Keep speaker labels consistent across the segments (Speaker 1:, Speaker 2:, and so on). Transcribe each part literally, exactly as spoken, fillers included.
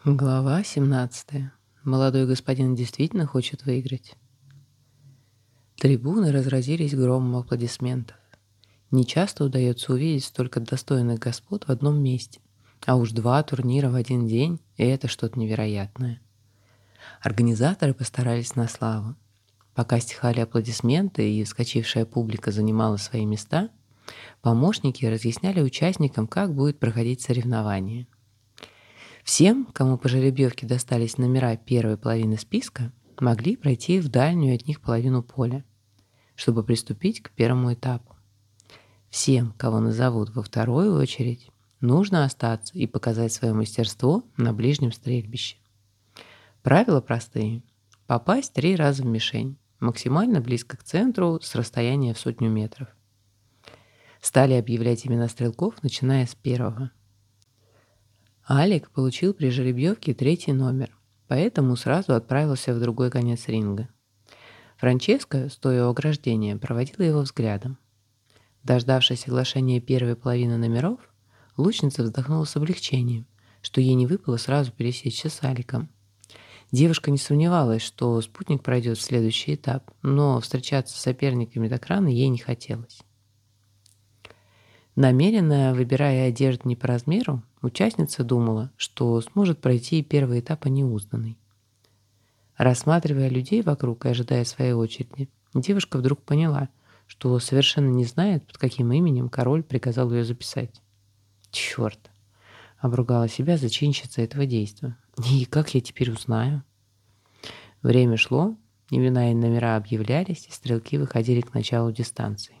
Speaker 1: Глава семнадцатая. Молодой господин действительно хочет выиграть. Трибуны разразились громом аплодисментов. Нечасто удается увидеть столько достойных господ в одном месте, а уж два турнира в один день – и это что-то невероятное. Организаторы постарались на славу. Пока стихали аплодисменты и вскочившая публика занимала свои места, помощники разъясняли участникам, как будет проходить соревнование. Всем, кому по жеребьевке достались номера первой половины списка, могли пройти в дальнюю от них половину поля, чтобы приступить к первому этапу. Всем, кого назовут во вторую очередь, нужно остаться и показать свое мастерство на ближнем стрельбище. Правила простые. Попасть три раза в мишень, максимально близко к центру с расстояния в сотню метров. Стали объявлять имена стрелков, начиная с первого. Алик получил при жеребьевке третий номер, поэтому сразу отправился в другой конец ринга. Франческа, стоя у ограждения, проводила его взглядом. Дождавшись оглашения первой половины номеров, лучница вздохнула с облегчением, что ей не выпало сразу пересечься с Аликом. Девушка не сомневалась, что спутник пройдет в следующий этап, но встречаться с соперниками так рано ей не хотелось. Намеренно выбирая одежду не по размеру, участница думала, что сможет пройти первый этап неузнанной. Рассматривая людей вокруг и ожидая своей очереди, девушка вдруг поняла, что совершенно не знает, под каким именем король приказал ее записать. «Черт!» — обругала себя зачинщица этого действа. «И как я теперь узнаю?» Время шло, имена и номера объявлялись, и стрелки выходили к началу дистанции.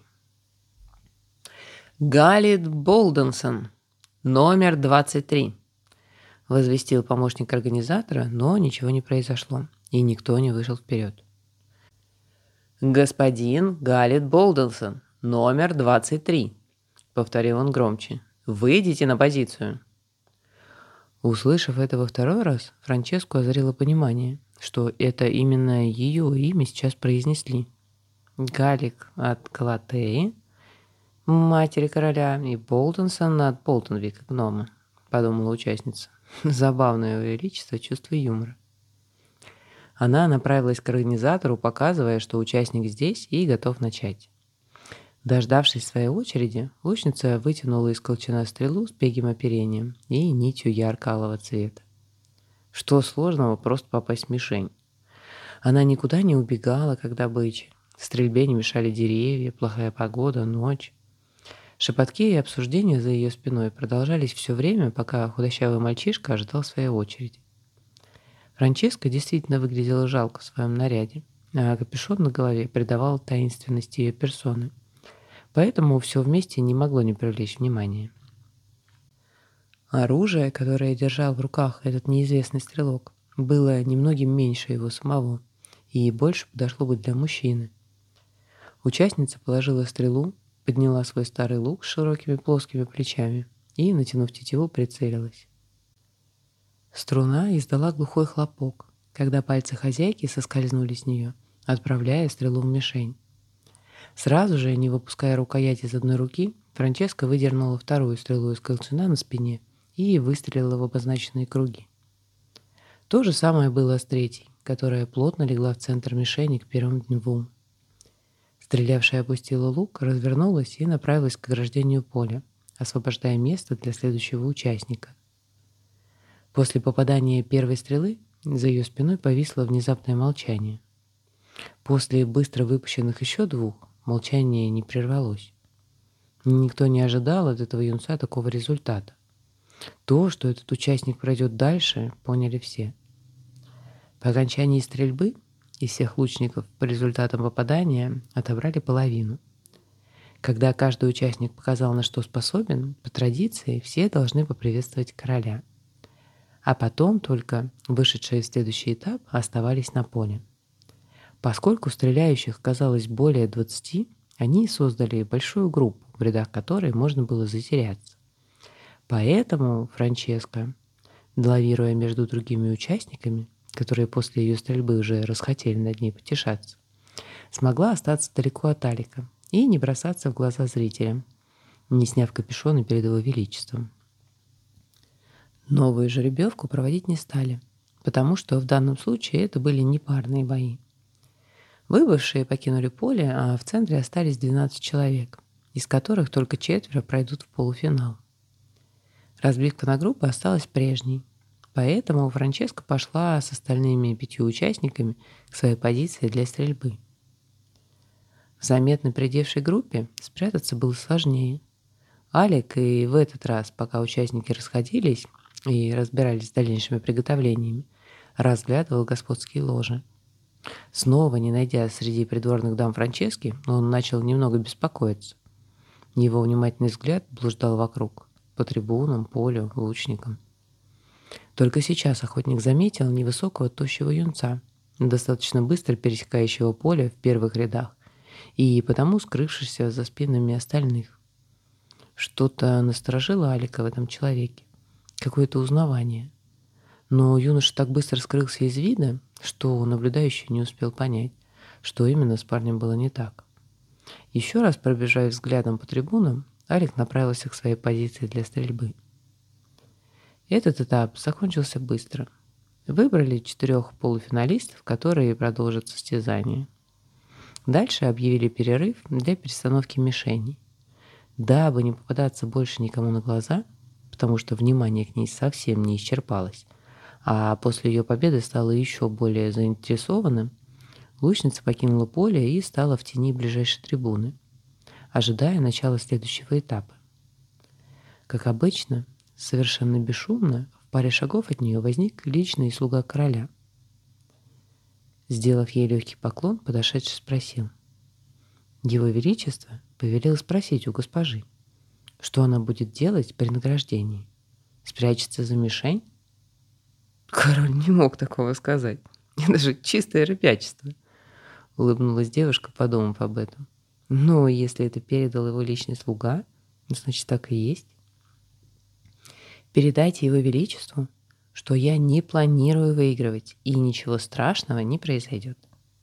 Speaker 1: «Галит Болденсон, номер двадцать три», — возвестил помощник организатора, но ничего не произошло, и никто не вышел вперед. «Господин Галит Болденсон, номер двадцать три», — повторил он громче. «Выйдите на позицию». Услышав это во второй раз, Франческу озарило понимание, что это именно ее имя сейчас произнесли. Галик от Галатеи, матери короля, и Болденсон от Болтонвика, гнома, подумала участница. Забавное у величества чувство юмора. Она направилась к организатору, показывая, что участник здесь и готов начать. Дождавшись своей очереди, лучница вытянула из колчана стрелу с пегим оперением и нитью ярко-алого цвета. Что сложного просто попасть в мишень? Она никуда не убегала, как добыча. Стрельбе не мешали деревья, плохая погода, ночь. Шепотки и обсуждения за ее спиной продолжались все время, пока худощавый мальчишка ожидал своей очереди. Франческа действительно выглядела жалко в своем наряде, а капюшон на голове придавал таинственности ее персоны. Поэтому все вместе не могло не привлечь внимания. Оружие, которое держал в руках этот неизвестный стрелок, было немногим меньше его самого и больше подошло бы для мужчины. Участница положила стрелу, подняла свой старый лук с широкими плоскими плечами и, натянув тетиву, прицелилась. Струна издала глухой хлопок, когда пальцы хозяйки соскользнули с нее, отправляя стрелу в мишень. Сразу же, не выпуская рукоять из одной руки, Франческа выдернула вторую стрелу из колчана на спине и выстрелила в обозначенные круги. То же самое было с третьей, которая плотно легла в центр мишени к первым двум. Стрелявшая опустила лук, развернулась и направилась к ограждению поля, освобождая место для следующего участника. После попадания первой стрелы за ее спиной повисло внезапное молчание. После быстро выпущенных еще двух молчание не прервалось. Никто не ожидал от этого юнца такого результата. То, что этот участник пройдет дальше, поняли все. По окончании стрельбы из всех лучников по результатам попадания отобрали половину. Когда каждый участник показал, на что способен, по традиции все должны поприветствовать короля. А потом только вышедшие в следующий этап оставались на поле. Поскольку стреляющих оказалось более двадцати, они создали большую группу, в рядах которой можно было затеряться. Поэтому Франческа, лавируя между другими участниками, которые после ее стрельбы уже расхотели над ней потешаться, смогла остаться далеко от Алика и не бросаться в глаза зрителям, не сняв капюшона перед его величеством. Новую жеребьевку проводить не стали, потому что в данном случае это были не парные бои. Выбывшие покинули поле, а в центре остались двенадцать человек, из которых только четверо пройдут в полуфинал. Разбивка на группы осталась прежней, поэтому Франческа пошла с остальными пятью участниками к своей позиции для стрельбы. В заметно придевшей группе спрятаться было сложнее. Алик и в этот раз, пока участники расходились и разбирались с дальнейшими приготовлениями, разглядывал господские ложи. Снова, не найдя среди придворных дам Франчески, он начал немного беспокоиться. Его внимательный взгляд блуждал вокруг, по трибунам, полю, лучникам. Только сейчас охотник заметил невысокого тощего юнца, достаточно быстро пересекающего поле в первых рядах и потому скрывшегося за спинами остальных. Что-то насторожило Алика в этом человеке, какое-то узнавание. Но юноша так быстро скрылся из вида, что наблюдающий не успел понять, что именно с парнем было не так. Еще раз пробежав взглядом по трибунам, Алик направился к своей позиции для стрельбы. Этот этап закончился быстро. Выбрали четырех полуфиналистов, которые продолжат состязание. Дальше объявили перерыв для перестановки мишеней. Дабы не попадаться больше никому на глаза, потому что внимание к ней совсем не исчерпалось, а после ее победы стало еще более заинтересованным, лучница покинула поле и стала в тени ближайшей трибуны, ожидая начала следующего этапа. Как обычно, совершенно бесшумно, в паре шагов от нее возник личный слуга короля. Сделав ей легкий поклон, подошедший спросил. Его Величество повелел спросить у госпожи, что она будет делать при награждении. Спрячется за мишень? Король не мог такого сказать. Это же чистое ребячество. Улыбнулась девушка, подумав об этом. Но если это передал его личный слуга, значит, так и есть. Передайте его величеству, что я не планирую выигрывать, и ничего страшного не произойдет.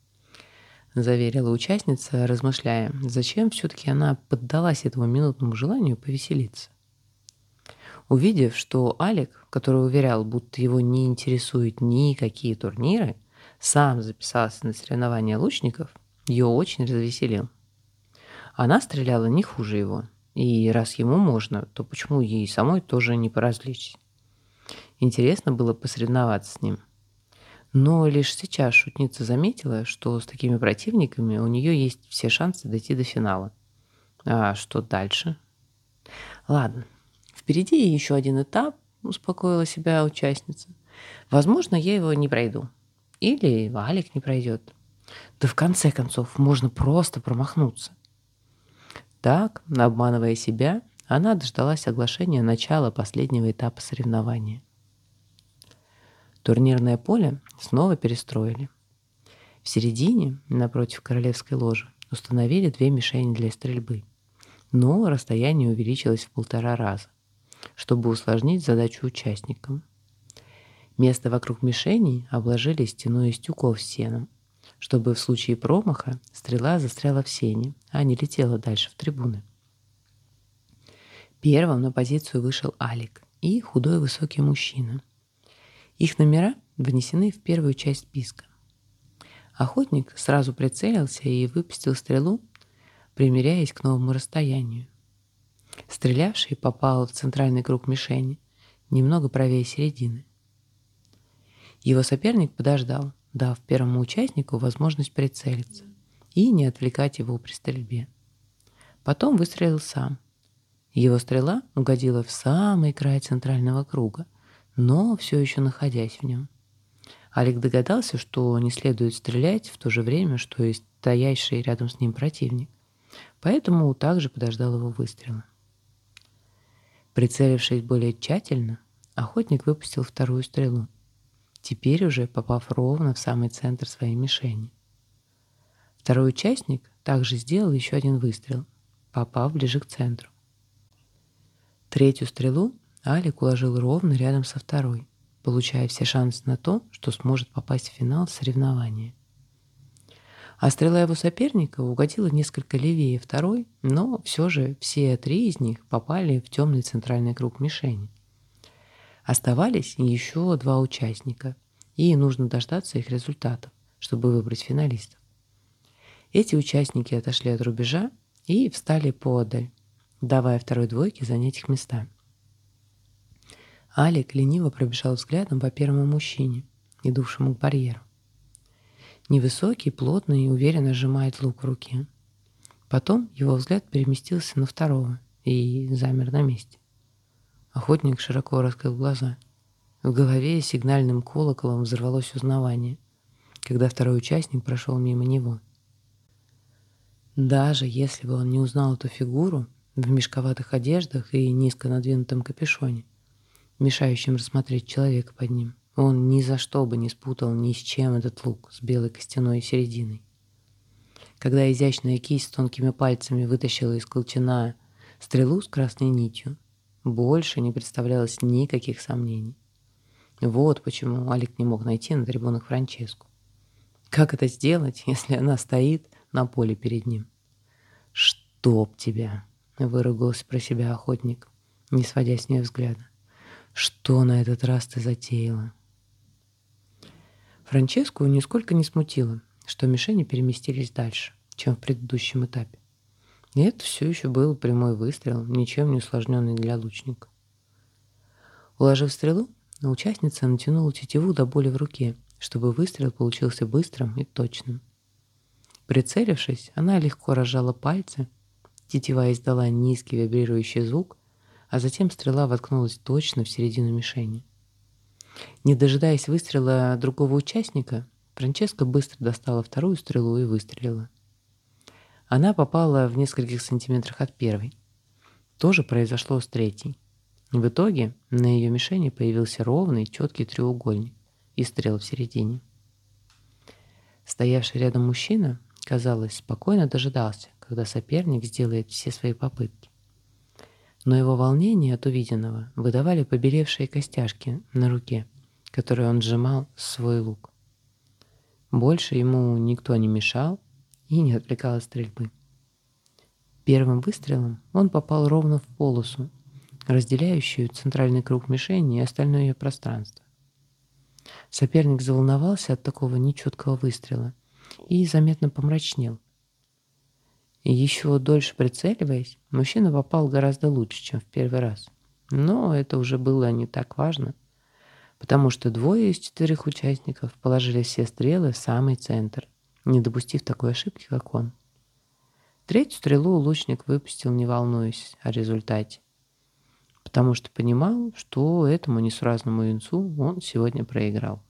Speaker 1: Заверила участница, размышляя, зачем все-таки она поддалась этому минутному желанию повеселиться. Увидев, что Алик, который уверял, будто его не интересуют никакие турниры, сам записался на соревнования лучников, ее очень развеселил. Она стреляла не хуже его, и раз ему можно, то почему ей самой тоже не поразвлечься? Интересно было посоревноваться с ним. Но лишь сейчас шутница заметила, что с такими противниками у нее есть все шансы дойти до финала. А что дальше? Ладно, впереди еще один этап, успокоила себя участница. Возможно, я его не пройду. Или Алик не пройдет. Да в конце концов, можно просто промахнуться. Так, обманывая себя, она дождалась оглашения начала последнего этапа соревнования. Турнирное поле снова перестроили. В середине, напротив королевской ложи, установили две мишени для стрельбы, но расстояние увеличилось в полтора раза, чтобы усложнить задачу участникам. Место вокруг мишеней обложили стеной из тюков с сеном, чтобы в случае промаха стрела застряла в сене, а не летела дальше в трибуны. Первым на позицию вышел Алик и худой высокий мужчина. Их номера внесены в первую часть списка. Охотник сразу прицелился и выпустил стрелу, примеряясь к новому расстоянию. Стрелявший попал в центральный круг мишени, немного правее середины. Его соперник подождал, дав первому участнику возможность прицелиться и не отвлекать его при стрельбе. Потом выстрелил сам. Его стрела угодила в самый край центрального круга, но все еще находясь в нем. Алик догадался, что не следует стрелять в то же время, что и стоящий рядом с ним противник, поэтому также подождал его выстрела. Прицелившись более тщательно, охотник выпустил вторую стрелу, теперь уже попав ровно в самый центр своей мишени. Второй участник также сделал еще один выстрел, попав ближе к центру. Третью стрелу Алик уложил ровно рядом со второй, получая все шансы на то, что сможет попасть в финал соревнования. А стрела его соперника угодила несколько левее второй, но все же все три из них попали в темный центральный круг мишени. Оставались еще два участника, и нужно дождаться их результатов, чтобы выбрать финалистов. Эти участники отошли от рубежа и встали поодаль, давая второй двойке занять их места. Алик лениво пробежал взглядом по первому мужчине, идущему к барьеру. Невысокий, плотный и уверенно сжимает лук в руке. Потом его взгляд переместился на второго и замер на месте. Охотник широко раскрыл глаза. В голове сигнальным колоколом взорвалось узнавание, когда второй участник прошел мимо него. Даже если бы он не узнал эту фигуру в мешковатых одеждах и низко надвинутом капюшоне, мешающем рассмотреть человека под ним, он ни за что бы не спутал ни с чем этот лук с белой костяной серединой. Когда изящная кисть с тонкими пальцами вытащила из колчана стрелу с красной нитью, больше не представлялось никаких сомнений. Вот почему Алик не мог найти на трибунах Франческу. Как это сделать, если она стоит на поле перед ним? «Чтоб тебя!» — выругался про себя охотник, не сводя с нее взгляда. «Что на этот раз ты затеяла?» Франческу нисколько не смутило, что мишени переместились дальше, чем в предыдущем этапе. И это все еще был прямой выстрел, ничем не усложненный для лучника. Уложив стрелу, участница натянула тетиву до боли в руке, чтобы выстрел получился быстрым и точным. Прицелившись, она легко разжала пальцы, тетива издала низкий вибрирующий звук, а затем стрела воткнулась точно в середину мишени. Не дожидаясь выстрела другого участника, Франческа быстро достала вторую стрелу и выстрелила. Она попала в нескольких сантиметрах от первой. То же произошло с третьей. В итоге на ее мишени появился ровный, четкий треугольник и стрел в середине. Стоявший рядом мужчина, казалось, спокойно дожидался, когда соперник сделает все свои попытки. Но его волнение от увиденного выдавали побелевшие костяшки на руке, которой он сжимал свой лук. Больше ему никто не мешал и не отвлекал от стрельбы. Первым выстрелом он попал ровно в полосу, разделяющую центральный круг мишени и остальное ее пространство. Соперник заволновался от такого нечеткого выстрела и заметно помрачнел. И еще дольше прицеливаясь, мужчина попал гораздо лучше, чем в первый раз. Но это уже было не так важно, потому что двое из четырех участников положили все стрелы в самый центр, не допустив такой ошибки, как он. Третью стрелу лучник выпустил, не волнуясь о результате, потому что понимал, что этому несуразному юнцу он сегодня проиграл.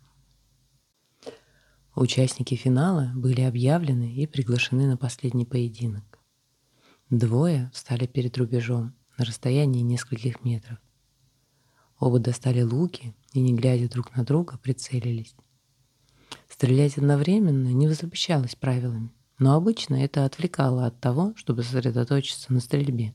Speaker 1: Участники финала были объявлены и приглашены на последний поединок. Двое встали перед рубежом на расстоянии нескольких метров. Оба достали луки и, не глядя друг на друга, прицелились. Стрелять одновременно не запрещалось правилами, но обычно это отвлекало от того, чтобы сосредоточиться на стрельбе.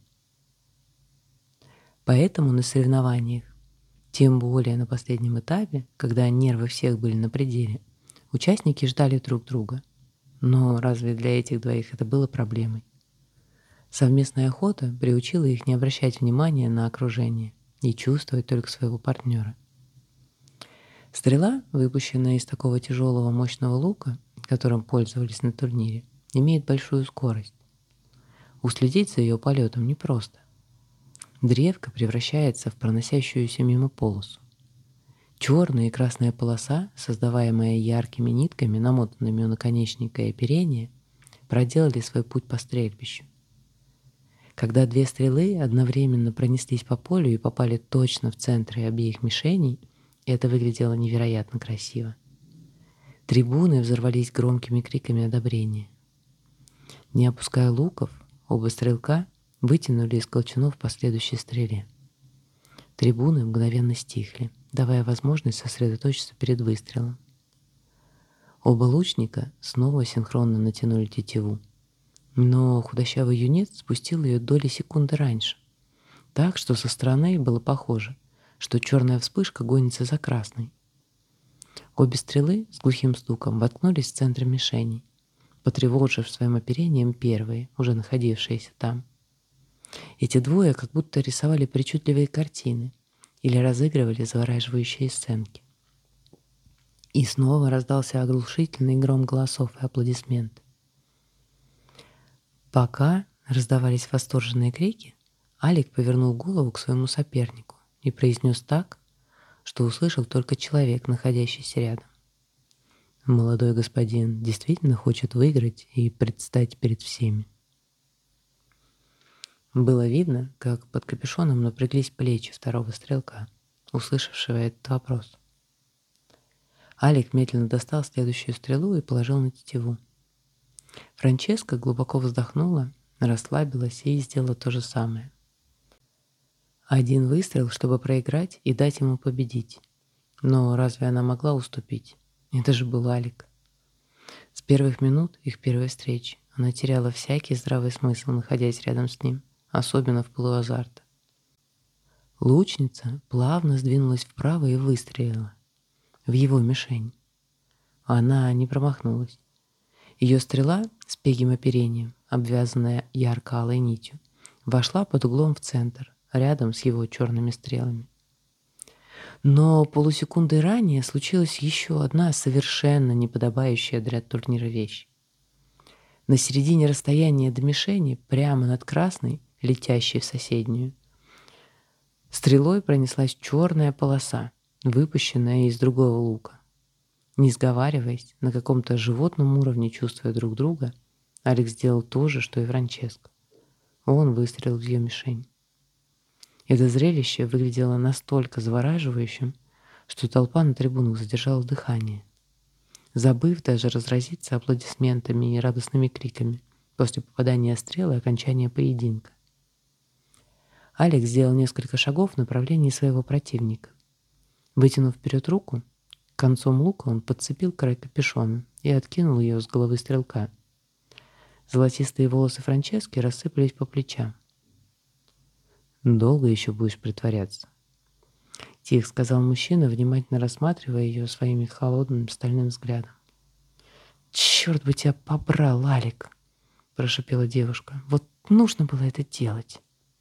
Speaker 1: Поэтому на соревнованиях, тем более на последнем этапе, когда нервы всех были на пределе, участники ждали друг друга. Но разве для этих двоих это было проблемой? Совместная охота приучила их не обращать внимания на окружение и чувствовать только своего партнера. Стрела, выпущенная из такого тяжелого мощного лука, которым пользовались на турнире, имеет большую скорость. Уследить за ее полетом непросто. Древко превращается в проносящуюся мимо полосу. Черная и красная полоса, создаваемая яркими нитками, намотанными у наконечника и оперения, проделали свой путь по стрельбищу. Когда две стрелы одновременно пронеслись по полю и попали точно в центры обеих мишеней, это выглядело невероятно красиво. Трибуны взорвались громкими криками одобрения. Не опуская луков, оба стрелка вытянули из колчанов по следующей стреле. Трибуны мгновенно стихли, давая возможность сосредоточиться перед выстрелом. Оба лучника снова синхронно натянули тетиву, но худощавый юнец спустил ее доли секунды раньше, так что со стороны было похоже, что черная вспышка гонится за красной. Обе стрелы с глухим стуком воткнулись в центр мишени, потревожив своим оперением первые, уже находившиеся там. Эти двое как будто рисовали причудливые картины, или разыгрывали завораживающие сценки. И снова раздался оглушительный гром голосов и аплодисменты. Пока раздавались восторженные крики, Алик повернул голову к своему сопернику и произнес так, что услышал только человек, находящийся рядом. Молодой господин действительно хочет выиграть и предстать перед всеми. Было видно, как под капюшоном напряглись плечи второго стрелка, услышавшего этот вопрос. Алик медленно достал следующую стрелу и положил на тетиву. Франческа глубоко вздохнула, расслабилась и сделала то же самое. Один выстрел, чтобы проиграть и дать ему победить. Но разве она могла уступить? Это же был Алик. С первых минут их первой встречи она теряла всякий здравый смысл, находясь рядом с ним, особенно в пылу азарта. Лучница плавно сдвинулась вправо и выстрелила в его мишень. Она не промахнулась. Ее стрела с пегим оперением, обвязанная ярко-алой нитью, вошла под углом в центр, рядом с его черными стрелами. Но полусекунды ранее случилась еще одна совершенно неподобающая для турнира вещь. На середине расстояния до мишени, прямо над красной, летящей в соседнюю, стрелой пронеслась черная полоса, выпущенная из другого лука. Не сговариваясь, на каком-то животном уровне чувствуя друг друга, Алекс сделал то же, что и Франческо. Он выстрелил в ее мишень. Это зрелище выглядело настолько завораживающим, что толпа на трибунах задержала дыхание, забыв даже разразиться аплодисментами и радостными криками после попадания стрелы и окончания поединка. Алекс сделал несколько шагов в направлении своего противника. Вытянув вперед руку, концом лука он подцепил край капюшона и откинул ее с головы стрелка. Золотистые волосы Франчески рассыпались по плечам. «Долго еще будешь притворяться?» — тихо сказал мужчина, внимательно рассматривая ее своим холодным стальным взглядом. «Черт бы тебя побрал, Алик!» — прошипела девушка. «Вот нужно было это делать!»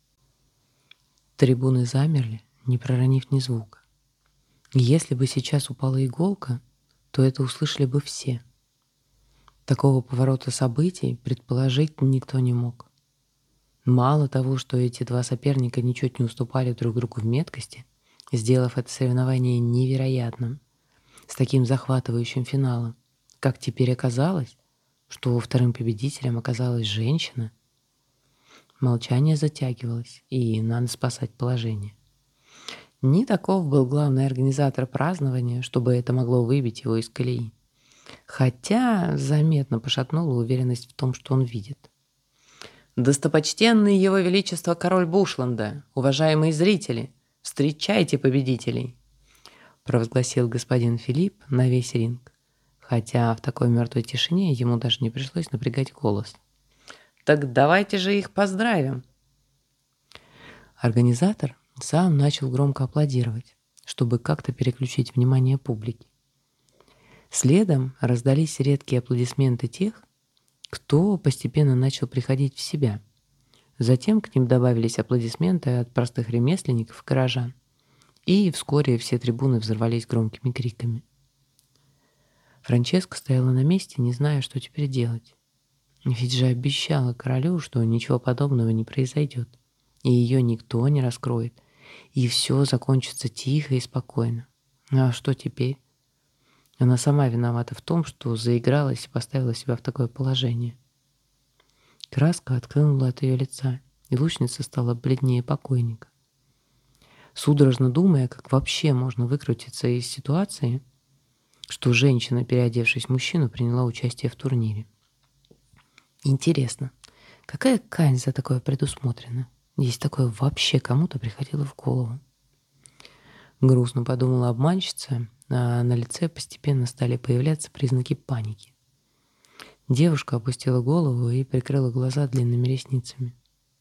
Speaker 1: Трибуны замерли, не проронив ни звука. Если бы сейчас упала иголка, то это услышали бы все. Такого поворота событий предположить никто не мог. Мало того, что эти два соперника ничуть не уступали друг другу в меткости, сделав это соревнование невероятным, с таким захватывающим финалом, как теперь оказалось, что вторым победителем оказалась женщина, молчание затягивалось, и надо спасать положение. Не таков был главный организатор празднования, чтобы это могло выбить его из колеи. Хотя заметно пошатнула уверенность в том, что он видит. «Достопочтенный его величество король Бушланда, уважаемые зрители, встречайте победителей!» провозгласил господин Филипп на весь ринг, хотя в такой мертвой тишине ему даже не пришлось напрягать голос. «Так давайте же их поздравим!» Организатор сам начал громко аплодировать, чтобы как-то переключить внимание публики. Следом раздались редкие аплодисменты тех, кто постепенно начал приходить в себя. Затем к ним добавились аплодисменты от простых ремесленников и горожан. И вскоре все трибуны взорвались громкими криками. Франческа стояла на месте, не зная, что теперь делать. Ведь же обещала королю, что ничего подобного не произойдет, и ее никто не раскроет, и все закончится тихо и спокойно. А что теперь? Она сама виновата в том, что заигралась и поставила себя в такое положение. Краска отхлынула от ее лица, и лучница стала бледнее покойника. Судорожно думая, как вообще можно выкрутиться из ситуации, что женщина, переодевшись в мужчину, приняла участие в турнире. Интересно, какая казнь за такое предусмотрена? Если такое вообще кому-то приходило в голову? Грустно подумала обманщица, а на лице постепенно стали появляться признаки паники. Девушка опустила голову и прикрыла глаза длинными ресницами.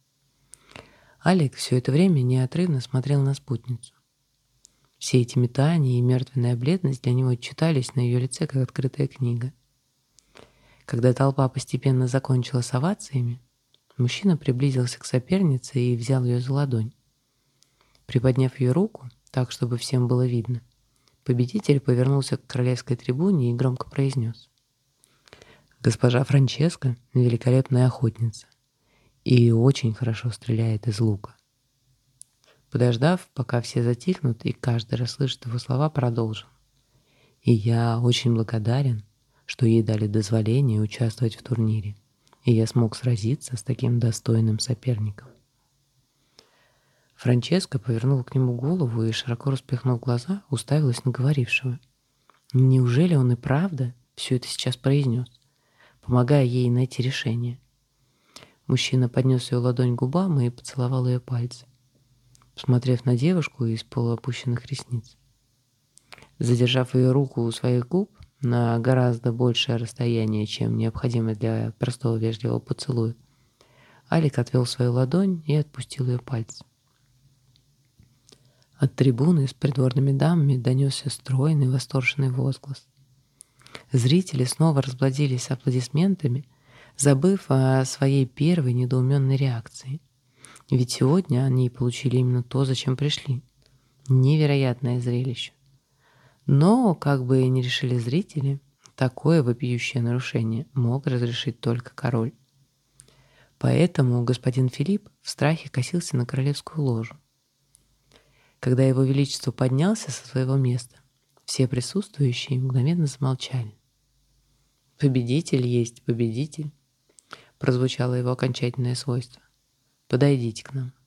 Speaker 1: Алик все это время неотрывно смотрел на спутницу. Все эти метания и мертвенная бледность для него читались на ее лице, как открытая книга. Когда толпа постепенно закончила с овациями, мужчина приблизился к сопернице и взял ее за ладонь. Приподняв ее руку, так, чтобы всем было видно. Победитель повернулся к королевской трибуне и громко произнес: «Госпожа Франческа — великолепная охотница и очень хорошо стреляет из лука». Подождав, пока все затихнут и каждый расслышит его слова, продолжил: «И я очень благодарен, что ей дали дозволение участвовать в турнире, и я смог сразиться с таким достойным соперником». Франческа повернула к нему голову и, широко распахнув глаза, уставилась на говорившего. Неужели он и правда все это сейчас произнес, помогая ей найти решение? Мужчина поднес ее ладонь к губам и поцеловал ее пальцы, посмотрев на девушку из полуопущенных ресниц. Задержав ее руку у своих губ на гораздо большее расстояние, чем необходимо для простого вежливого поцелуя, Алик отвел свою ладонь и отпустил ее пальцы. От трибуны с придворными дамами донесся стройный восторженный возглас. Зрители снова разплодились аплодисментами, забыв о своей первой недоуменной реакции. Ведь сегодня они получили именно то, зачем пришли. Невероятное зрелище. Но, как бы ни решили зрители, такое вопиющее нарушение мог разрешить только король. Поэтому господин Филипп в страхе косился на королевскую ложу. Когда его величество поднялся со своего места, все присутствующие мгновенно замолчали. «Победитель есть победитель», — прозвучало его окончательное свойство. «Подойдите к нам».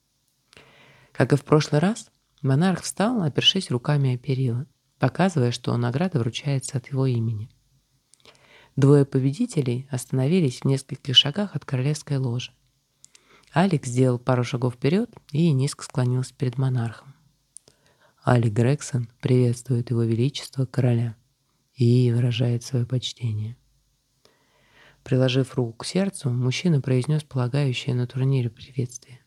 Speaker 1: Как и в прошлый раз, монарх встал, опершись руками о перила, показывая, что награда вручается от его имени. Двое победителей остановились в нескольких шагах от королевской ложи. Алик сделал пару шагов вперед и низко склонился перед монархом. Алик Грегсон приветствует его величество короля и выражает свое почтение. Приложив руку к сердцу, мужчина произнес полагающее на турнире приветствие.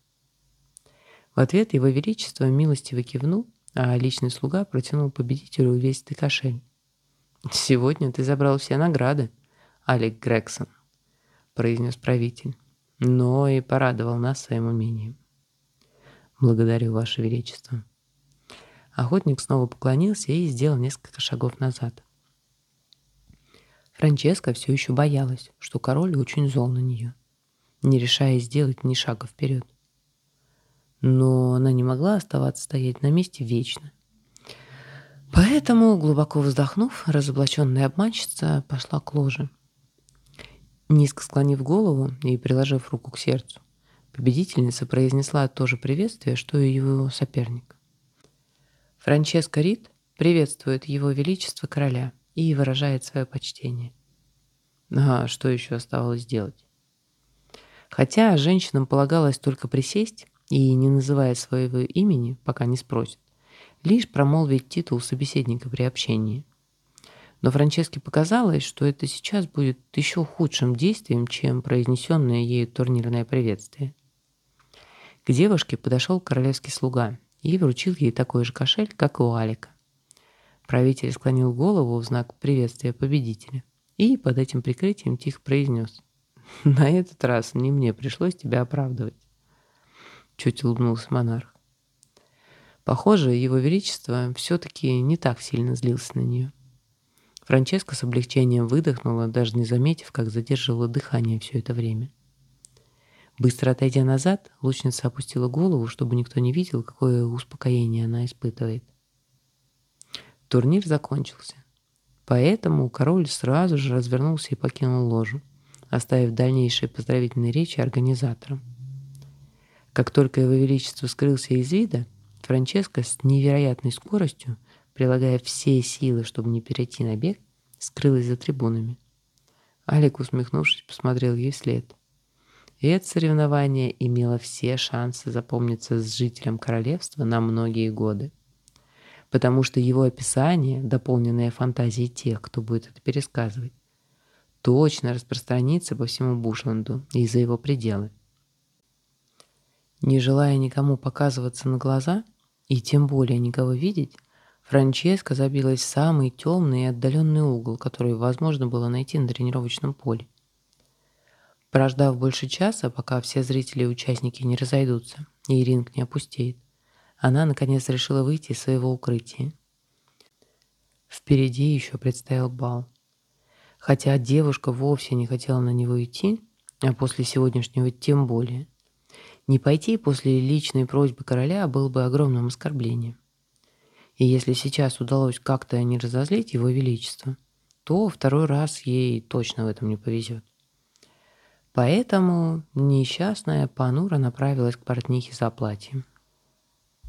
Speaker 1: В ответ его величество милостиво кивнул, а личный слуга протянул победителю увесистый кошель. «Сегодня ты забрал все награды, Алик Грегсон», — произнес правитель, но и порадовал нас своим умением. «Благодарю, Ваше Величество». Охотник снова поклонился и сделал несколько шагов назад. Франческа все еще боялась, что король очень зол на нее, не решаясь сделать ни шага вперед. Но она не могла оставаться стоять на месте вечно. Поэтому, глубоко вздохнув, разоблаченная обманщица пошла к ложе. Низко склонив голову и приложив руку к сердцу, победительница произнесла то же приветствие, что и его соперник. Франческа Рид приветствует его величество короля и выражает свое почтение. А что еще оставалось делать? Хотя женщинам полагалось только присесть и, не называя своего имени, пока не спросят, лишь промолвить титул собеседника при общении. Но Франческе показалось, что это сейчас будет еще худшим действием, чем произнесенное ею турнирное приветствие. К девушке подошел королевский слуга и вручил ей такой же кошель, как и у Алика. Правитель склонил голову в знак приветствия победителя и под этим прикрытием тихо произнес: «На этот раз не мне пришлось тебя оправдывать». Чуть улыбнулся монарх. Похоже, его величество все-таки не так сильно злился на нее. Франческа с облегчением выдохнула, даже не заметив, как задерживала дыхание все это время. Быстро отойдя назад, лучница опустила голову, чтобы никто не видел, какое успокоение она испытывает. Турнир закончился. Поэтому король сразу же развернулся и покинул ложу, оставив дальнейшие поздравительные речи организаторам. Как только его величество скрылся из вида, Франческа с невероятной скоростью, прилагая все силы, чтобы не перейти на бег, скрылась за трибунами. Алик, усмехнувшись, посмотрел ей вслед. И это соревнование имело все шансы запомниться с жителем королевства на многие годы. Потому что его описание, дополненное фантазией тех, кто будет это пересказывать, точно распространится по всему Бушленду и за его пределы. Не желая никому показываться на глаза, и тем более никого видеть, Франческа забилась в самый темный и отдаленный угол, который возможно было найти на тренировочном поле. Прождав больше часа, пока все зрители и участники не разойдутся и ринг не опустеет, Она, наконец, решила выйти из своего укрытия. Впереди еще предстоял бал. Хотя девушка вовсе не хотела на него идти, а после сегодняшнего тем более. Не пойти после личной просьбы короля было бы огромным оскорблением. И если сейчас удалось как-то не разозлить его величество, то второй раз ей точно в этом не повезет. Поэтому несчастная понуро направилась к портнихе за платьем.